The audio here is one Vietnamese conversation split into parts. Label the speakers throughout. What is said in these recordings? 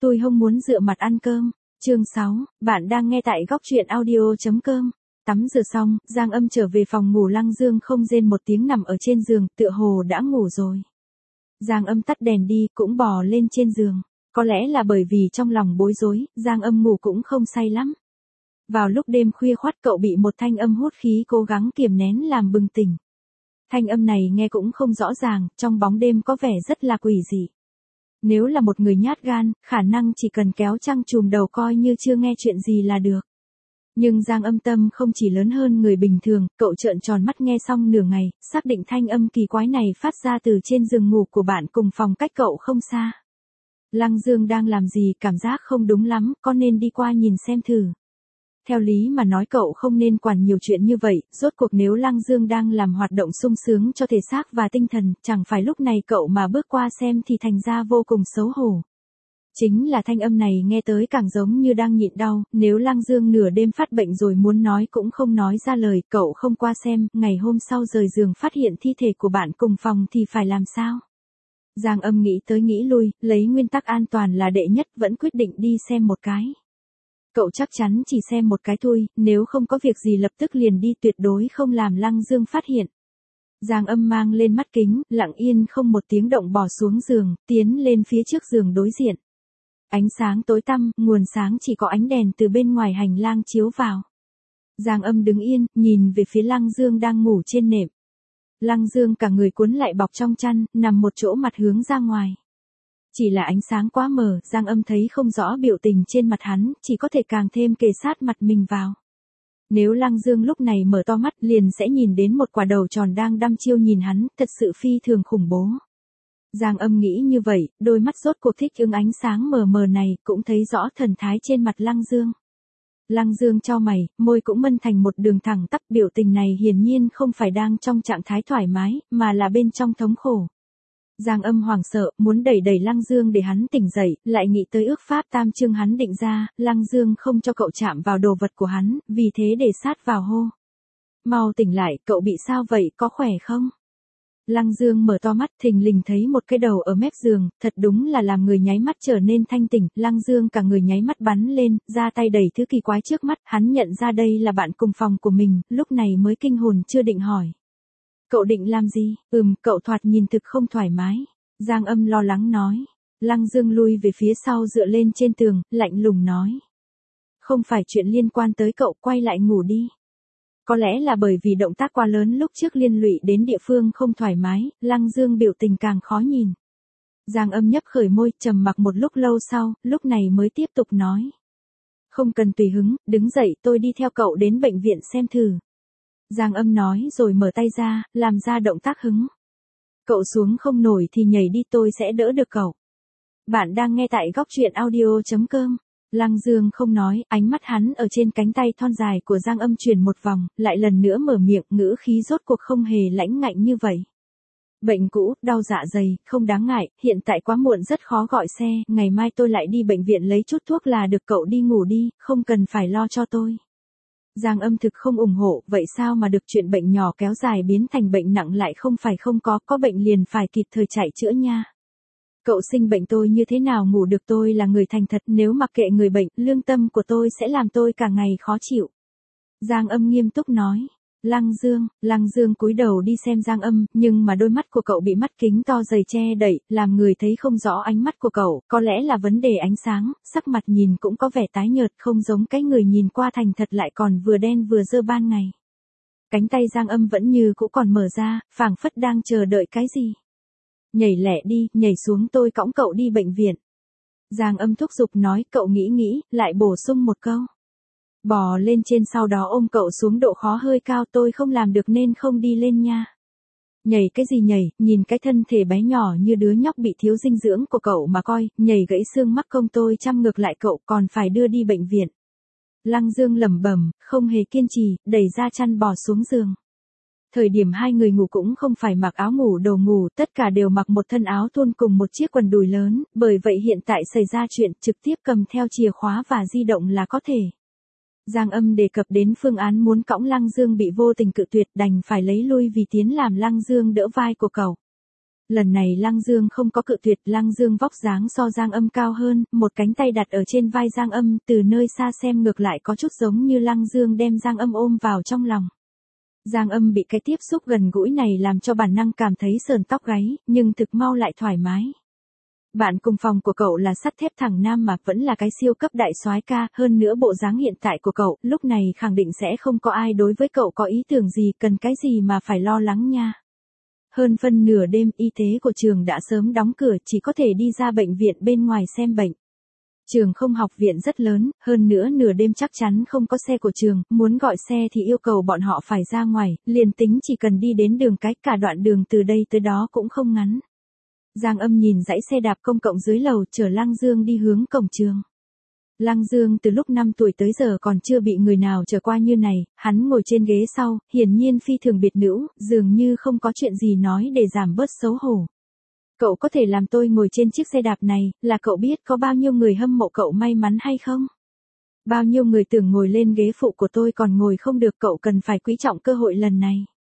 Speaker 1: Tôi không muốn dựa mặt ăn cơm. Chương 6, bạn đang nghe tại góc truyện audio.com. Tắm rửa xong, Giang Âm trở về phòng ngủ. Lăng Dương không rên một tiếng nằm ở trên giường, tựa hồ đã ngủ rồi. Giang Âm tắt đèn đi, cũng bò lên trên giường. Có lẽ là bởi vì trong lòng bối rối, Giang Âm ngủ cũng không say lắm. Vào lúc đêm khuya khoắt cậu bị một thanh âm hút khí cố gắng kiềm nén làm bừng tỉnh. Thanh âm này nghe cũng không rõ ràng, trong bóng đêm có vẻ rất là quỷ dị. Nếu là một người nhát gan, khả năng chỉ cần kéo chăn trùm đầu coi như chưa nghe chuyện gì là được. Nhưng Giang Âm tâm không chỉ lớn hơn người bình thường, cậu trợn tròn mắt nghe xong nửa ngày, xác định thanh âm kỳ quái này phát ra từ trên giường ngủ của bạn cùng phòng cách cậu không xa. Lăng Dương đang làm gì, cảm giác không đúng lắm, có nên đi qua nhìn xem thử. Theo lý mà nói cậu không nên quản nhiều chuyện như vậy, rốt cuộc nếu Lăng Dương đang làm hoạt động sung sướng cho thể xác và tinh thần, chẳng phải lúc này cậu mà bước qua xem thì thành ra vô cùng xấu hổ. Chính là thanh âm này nghe tới càng giống như đang nhịn đau, nếu Lăng Dương nửa đêm phát bệnh rồi muốn nói cũng không nói ra lời, cậu không qua xem, ngày hôm sau rời giường phát hiện thi thể của bạn cùng phòng thì phải làm sao? Giang Âm nghĩ tới nghĩ lui, lấy nguyên tắc an toàn là đệ nhất, vẫn quyết định đi xem một cái. Cậu chắc chắn chỉ xem một cái thôi, nếu không có việc gì lập tức liền đi, tuyệt đối không làm Lăng Dương phát hiện. Giang Âm mang lên mắt kính, lặng yên không một tiếng động bò xuống giường, tiến lên phía trước giường đối diện. Ánh sáng tối tăm, nguồn sáng chỉ có ánh đèn từ bên ngoài hành lang chiếu vào. Giang Âm đứng yên, nhìn về phía Lăng Dương đang ngủ trên nệm. Lăng Dương cả người cuốn lại bọc trong chăn, nằm một chỗ mặt hướng ra ngoài. Chỉ là ánh sáng quá mờ, Giang Âm thấy không rõ biểu tình trên mặt hắn, chỉ có thể càng thêm kề sát mặt mình vào. Nếu Lăng Dương lúc này mở to mắt liền sẽ nhìn đến một quả đầu tròn đang đăm chiêu nhìn hắn, thật sự phi thường khủng bố. Giang Âm nghĩ như vậy, đôi mắt rốt cuộc thích ứng ánh sáng mờ mờ này, cũng thấy rõ thần thái trên mặt Lăng Dương. Lăng Dương chau mày, môi cũng mân thành một đường thẳng tắp, biểu tình này hiển nhiên không phải đang trong trạng thái thoải mái, mà là bên trong thống khổ. Giang Âm hoảng sợ, muốn đẩy Lăng Dương để hắn tỉnh dậy, lại nghĩ tới ước pháp tam chương hắn định ra, Lăng Dương không cho cậu chạm vào đồ vật của hắn, vì thế để sát vào hô. Mau tỉnh lại, cậu bị sao vậy, có khỏe không? Lăng Dương mở to mắt, thình lình thấy một cái đầu ở mép giường, thật đúng là làm người nháy mắt trở nên thanh tỉnh. Lăng Dương cả người nháy mắt bắn lên, ra tay đẩy thứ kỳ quái trước mắt, hắn nhận ra đây là bạn cùng phòng của mình, lúc này mới kinh hồn chưa định hỏi. Cậu định làm gì? Cậu thoạt nhìn thực không thoải mái. Giang Âm lo lắng nói. Lăng Dương lui về phía sau dựa lên trên tường, lạnh lùng nói. Không phải chuyện liên quan tới cậu, quay lại ngủ đi. Có lẽ là bởi vì động tác quá lớn lúc trước liên lụy đến địa phương không thoải mái, Lăng Dương biểu tình càng khó nhìn. Giang Âm nhấp khởi môi, trầm mặc một lúc lâu sau, lúc này mới tiếp tục nói. Không cần tùy hứng, đứng dậy, tôi đi theo cậu đến bệnh viện xem thử. Giang Âm nói rồi mở tay ra, làm ra động tác hứng. Cậu xuống không nổi thì nhảy đi, tôi sẽ đỡ được cậu. Bạn đang nghe tại góc truyện audio.com. Lăng Dương không nói, ánh mắt hắn ở trên cánh tay thon dài của Giang Âm chuyển một vòng, lại lần nữa mở miệng, ngữ khí rốt cuộc không hề lãnh ngạnh như vậy. Bệnh cũ, đau dạ dày, không đáng ngại, hiện tại quá muộn rất khó gọi xe, ngày mai tôi lại đi bệnh viện lấy chút thuốc là được, cậu đi ngủ đi, không cần phải lo cho tôi. Giang Âm thực không ủng hộ, vậy sao mà được, chuyện bệnh nhỏ kéo dài biến thành bệnh nặng lại không phải không có bệnh liền phải kịp thời chạy chữa nha. Cậu sinh bệnh tôi như thế nào ngủ được, tôi là người thành thật, nếu mặc kệ người bệnh, lương tâm của tôi sẽ làm tôi cả ngày khó chịu. Giang Âm nghiêm túc nói. Lăng Dương cúi đầu đi xem Giang Âm, nhưng mà đôi mắt của cậu bị mắt kính to dày che đậy, làm người thấy không rõ ánh mắt của cậu, có lẽ là vấn đề ánh sáng, sắc mặt nhìn cũng có vẻ tái nhợt, không giống cái người nhìn qua thành thật lại còn vừa đen vừa dơ ban ngày. Cánh tay Giang Âm vẫn như cũ còn mở ra, phảng phất đang chờ đợi cái gì. Nhảy lẹ đi, nhảy xuống, tôi cõng cậu đi bệnh viện. Giang Âm thúc giục nói, cậu nghĩ, lại bổ sung một câu. Bò lên trên sau đó ôm cậu xuống, độ khó hơi cao, tôi không làm được nên không đi lên nha. Nhảy cái gì nhảy, nhìn cái thân thể bé nhỏ như đứa nhóc bị thiếu dinh dưỡng của cậu mà coi, nhảy gãy xương mắc công tôi chăm ngược lại cậu, còn phải đưa đi bệnh viện. Lăng Dương lẩm bẩm, không hề kiên trì, đẩy ra chăn bò xuống giường. Thời điểm hai người ngủ cũng không phải mặc áo ngủ đồ ngủ, tất cả đều mặc một thân áo thun cùng một chiếc quần đùi lớn, bởi vậy hiện tại xảy ra chuyện trực tiếp cầm theo chìa khóa và di động là có thể. Giang Âm đề cập đến phương án muốn cõng Lăng Dương bị vô tình cự tuyệt, đành phải lấy lui vì tiến làm Lăng Dương đỡ vai của cậu. Lần này Lăng Dương không có cự tuyệt, Lăng Dương vóc dáng so Giang Âm cao hơn, một cánh tay đặt ở trên vai Giang Âm, từ nơi xa xem ngược lại có chút giống như Lăng Dương đem Giang Âm ôm vào trong lòng. Giang Âm bị cái tiếp xúc gần gũi này làm cho bản năng cảm thấy sờn tóc gáy, nhưng thực mau lại thoải mái. Bạn cùng phòng của cậu là sắt thép thẳng nam mà vẫn là cái siêu cấp đại soái ca, hơn nữa bộ dáng hiện tại của cậu, lúc này khẳng định sẽ không có ai đối với cậu có ý tưởng gì, cần cái gì mà phải lo lắng nha. Hơn phân nửa đêm, y tế của trường đã sớm đóng cửa, chỉ có thể đi ra bệnh viện bên ngoài xem bệnh. Trường không học viện rất lớn, hơn nữa nửa đêm chắc chắn không có xe của trường, muốn gọi xe thì yêu cầu bọn họ phải ra ngoài, liền tính chỉ cần đi đến đường cái, cả đoạn đường từ đây tới đó cũng không ngắn. Giang Âm nhìn dãy xe đạp công cộng dưới lầu chở Lăng Dương đi hướng cổng trường. Lăng Dương từ lúc 5 tuổi tới giờ còn chưa bị người nào trở qua như này, hắn ngồi trên ghế sau, hiển nhiên phi thường biệt nữ, dường như không có chuyện gì nói để giảm bớt xấu hổ. Cậu có thể làm tôi ngồi trên chiếc xe đạp này, là cậu biết có bao nhiêu người hâm mộ cậu may mắn hay không? Bao nhiêu người tưởng ngồi lên ghế phụ của tôi còn ngồi không được, cậu cần phải quý trọng cơ hội lần này.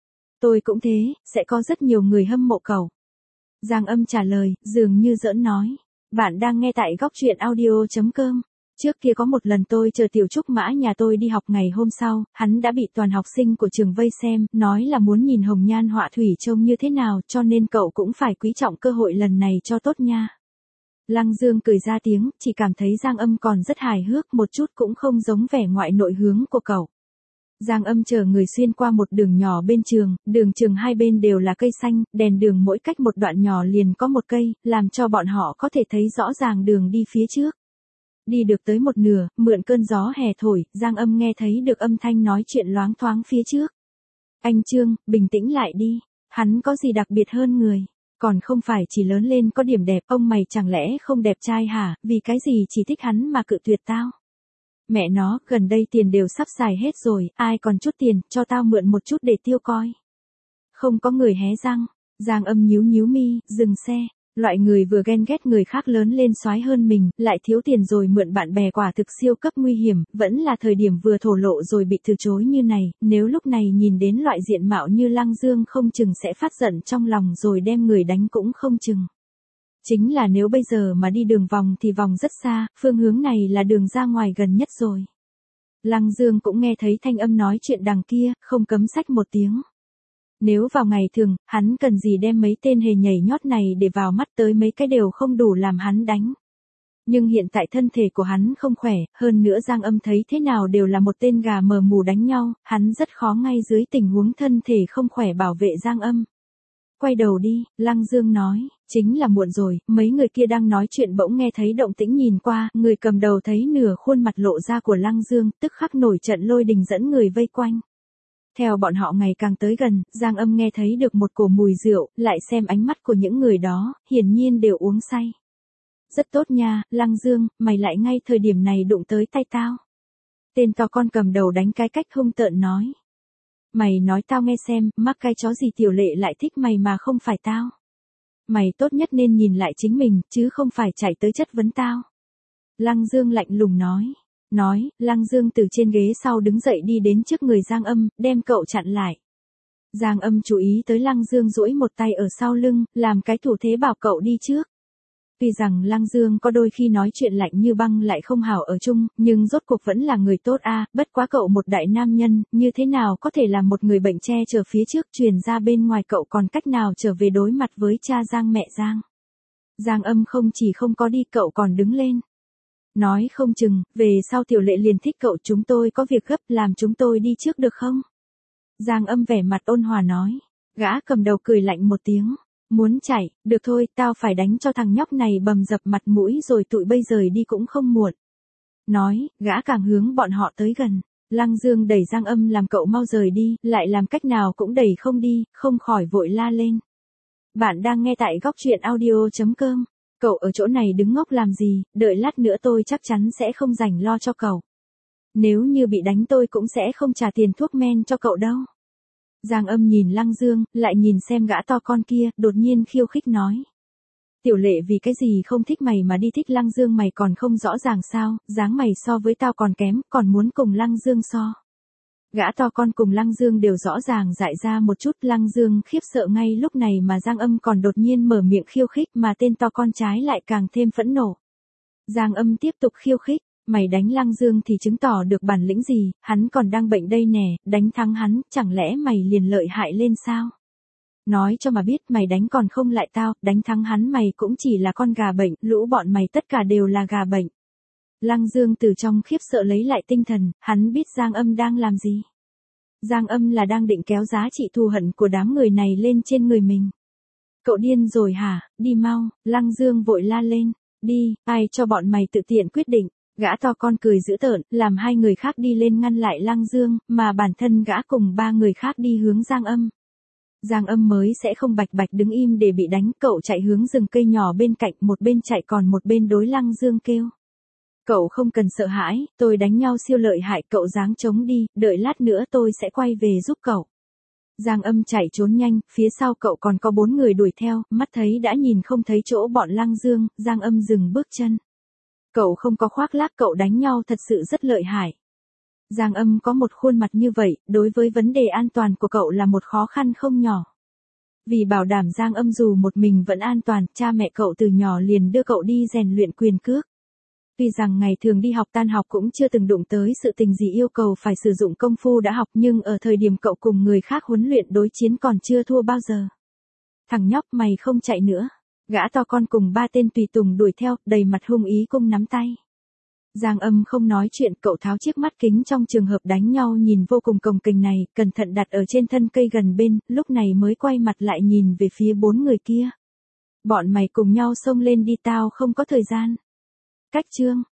Speaker 1: Tôi cũng thế, sẽ có rất nhiều người hâm mộ cậu. Giang Âm trả lời, dường như giỡn nói. Bạn đang nghe tại góc truyện audio.com. Trước kia có một lần tôi chờ Tiểu Trúc Mã nhà tôi đi học, ngày hôm sau, hắn đã bị toàn học sinh của trường vây xem, nói là muốn nhìn hồng nhan họa thủy trông như thế nào, cho nên cậu cũng phải quý trọng cơ hội lần này cho tốt nha. Lăng Dương cười ra tiếng, chỉ cảm thấy Giang Âm còn rất hài hước, một chút cũng không giống vẻ ngoại nội hướng của cậu. Giang Âm chở người xuyên qua một đường nhỏ bên trường, đường trường hai bên đều là cây xanh, đèn đường mỗi cách một đoạn nhỏ liền có một cây, làm cho bọn họ có thể thấy rõ ràng đường đi phía trước. Đi được tới một nửa, mượn cơn gió hè thổi, Giang Âm nghe thấy được âm thanh nói chuyện loáng thoáng phía trước. Anh Trương, bình tĩnh lại đi, hắn có gì đặc biệt hơn người, còn không phải chỉ lớn lên có điểm đẹp, ông mày chẳng lẽ không đẹp trai hả, vì cái gì chỉ thích hắn mà cự tuyệt tao. Mẹ nó, gần đây tiền đều sắp xài hết rồi, ai còn chút tiền, cho tao mượn một chút để tiêu coi. Không có người hé răng, Giang Âm nhíu nhíu mi, dừng xe. Loại người vừa ghen ghét người khác lớn lên soái hơn mình, lại thiếu tiền rồi mượn bạn bè quả thực siêu cấp nguy hiểm, vẫn là thời điểm vừa thổ lộ rồi bị từ chối như này, nếu lúc này nhìn đến loại diện mạo như Lăng Dương không chừng sẽ phát giận trong lòng rồi đem người đánh cũng không chừng. Chính là nếu bây giờ mà đi đường vòng thì vòng rất xa, phương hướng này là đường ra ngoài gần nhất rồi. Lăng Dương cũng nghe thấy thanh âm nói chuyện đằng kia, không cấm xách một tiếng. Nếu vào ngày thường, hắn cần gì đem mấy tên hề nhảy nhót này để vào mắt, tới mấy cái đều không đủ làm hắn đánh. Nhưng hiện tại thân thể của hắn không khỏe, hơn nữa Giang Âm thấy thế nào đều là một tên gà mờ mù đánh nhau, hắn rất khó ngay dưới tình huống thân thể không khỏe bảo vệ Giang Âm. Quay đầu đi, Lăng Dương nói, chính là muộn rồi, mấy người kia đang nói chuyện bỗng nghe thấy động tĩnh nhìn qua, người cầm đầu thấy nửa khuôn mặt lộ ra của Lăng Dương, tức khắc nổi trận lôi đình dẫn người vây quanh. Theo bọn họ ngày càng tới gần, Giang Âm nghe thấy được một cổ mùi rượu, lại xem ánh mắt của những người đó, hiển nhiên đều uống say. Rất tốt nha, Lăng Dương, mày lại ngay thời điểm này đụng tới tay tao. Tên to con cầm đầu đánh cái cách hung tợn nói. Mày nói tao nghe xem, mắc cái chó gì Tiểu Lệ lại thích mày mà không phải tao. Mày tốt nhất nên nhìn lại chính mình, chứ không phải chạy tới chất vấn tao. Lăng Dương lạnh lùng nói. Lăng Dương từ trên ghế sau đứng dậy đi đến trước người Giang Âm, đem cậu chặn lại. Giang Âm chú ý tới Lăng Dương duỗi một tay ở sau lưng, làm cái thủ thế bảo cậu đi trước. Tuy rằng Lăng Dương có đôi khi nói chuyện lạnh như băng lại không hảo ở chung, nhưng rốt cuộc vẫn là người tốt a, bất quá cậu một đại nam nhân, như thế nào có thể làm một người bệnh che chở phía trước, truyền ra bên ngoài cậu còn cách nào trở về đối mặt với cha Giang mẹ Giang. Giang Âm không chỉ không có đi, cậu còn đứng lên. Nói không chừng, về sau Tiểu Lệ liền thích cậu, chúng tôi có việc gấp, làm chúng tôi đi trước được không? Giang Âm vẻ mặt ôn hòa nói. Gã cầm đầu cười lạnh một tiếng. Muốn chạy, được thôi, tao phải đánh cho thằng nhóc này bầm dập mặt mũi rồi tụi bây giờ đi cũng không muộn. Nói, gã càng hướng bọn họ tới gần. Lăng Dương đẩy Giang Âm làm cậu mau rời đi, lại làm cách nào cũng đẩy không đi, không khỏi vội la lên. Bạn đang nghe tại góc truyện audio.com. Cậu ở chỗ này đứng ngốc làm gì, đợi lát nữa tôi chắc chắn sẽ không rảnh lo cho cậu. Nếu như bị đánh tôi cũng sẽ không trả tiền thuốc men cho cậu đâu. Giang Âm nhìn Lăng Dương, lại nhìn xem gã to con kia, đột nhiên khiêu khích nói. Tiểu Lệ vì cái gì không thích mày mà đi thích Lăng Dương, mày còn không rõ ràng sao, dáng mày so với tao còn kém, còn muốn cùng Lăng Dương so. Gã to con cùng Lăng Dương đều rõ ràng dại ra một chút. Lăng Dương khiếp sợ ngay lúc này mà Giang Âm còn đột nhiên mở miệng khiêu khích mà tên to con trái lại càng thêm phẫn nộ. Giang Âm tiếp tục khiêu khích, mày đánh Lăng Dương thì chứng tỏ được bản lĩnh gì, hắn còn đang bệnh đây nè, đánh thắng hắn, chẳng lẽ mày liền lợi hại lên sao? Nói cho mà biết mày đánh còn không lại tao, đánh thắng hắn mày cũng chỉ là con gà bệnh, lũ bọn mày tất cả đều là gà bệnh. Lăng Dương từ trong khiếp sợ lấy lại tinh thần, hắn biết Giang Âm đang làm gì. Giang Âm là đang định kéo giá trị thù hận của đám người này lên trên người mình. Cậu điên rồi hả, đi mau, Lăng Dương vội la lên, đi, ai cho bọn mày tự tiện quyết định. Gã to con cười dữ tợn, làm hai người khác đi lên ngăn lại Lăng Dương, mà bản thân gã cùng ba người khác đi hướng Giang Âm. Giang Âm mới sẽ không bạch bạch đứng im để bị đánh, cậu chạy hướng rừng cây nhỏ bên cạnh, một bên chạy còn một bên đối Lăng Dương kêu. Cậu không cần sợ hãi, tôi đánh nhau siêu lợi hại, cậu giáng chống đi, đợi lát nữa tôi sẽ quay về giúp cậu. Giang Âm chạy trốn nhanh, phía sau cậu còn có 4 người đuổi theo, mắt thấy đã nhìn không thấy chỗ bọn Lăng Dương, Giang Âm dừng bước chân. Cậu không có khoác lác, cậu đánh nhau thật sự rất lợi hại. Giang Âm có một khuôn mặt như vậy, đối với vấn đề an toàn của cậu là một khó khăn không nhỏ. Vì bảo đảm Giang Âm dù một mình vẫn an toàn, cha mẹ cậu từ nhỏ liền đưa cậu đi rèn luyện quyền cước. Tuy rằng ngày thường đi học tan học cũng chưa từng đụng tới sự tình gì yêu cầu phải sử dụng công phu đã học, nhưng ở thời điểm cậu cùng người khác huấn luyện đối chiến còn chưa thua bao giờ. Thằng nhóc mày không chạy nữa. Gã to con cùng 3 tên tùy tùng đuổi theo, đầy mặt hung ý cùng nắm tay. Giang Âm không nói chuyện, cậu tháo chiếc mắt kính trong trường hợp đánh nhau nhìn vô cùng cồng kềnh này, cẩn thận đặt ở trên thân cây gần bên, lúc này mới quay mặt lại nhìn về phía 4 người kia. Bọn mày cùng nhau xông lên đi, tao không có thời gian. Cách chương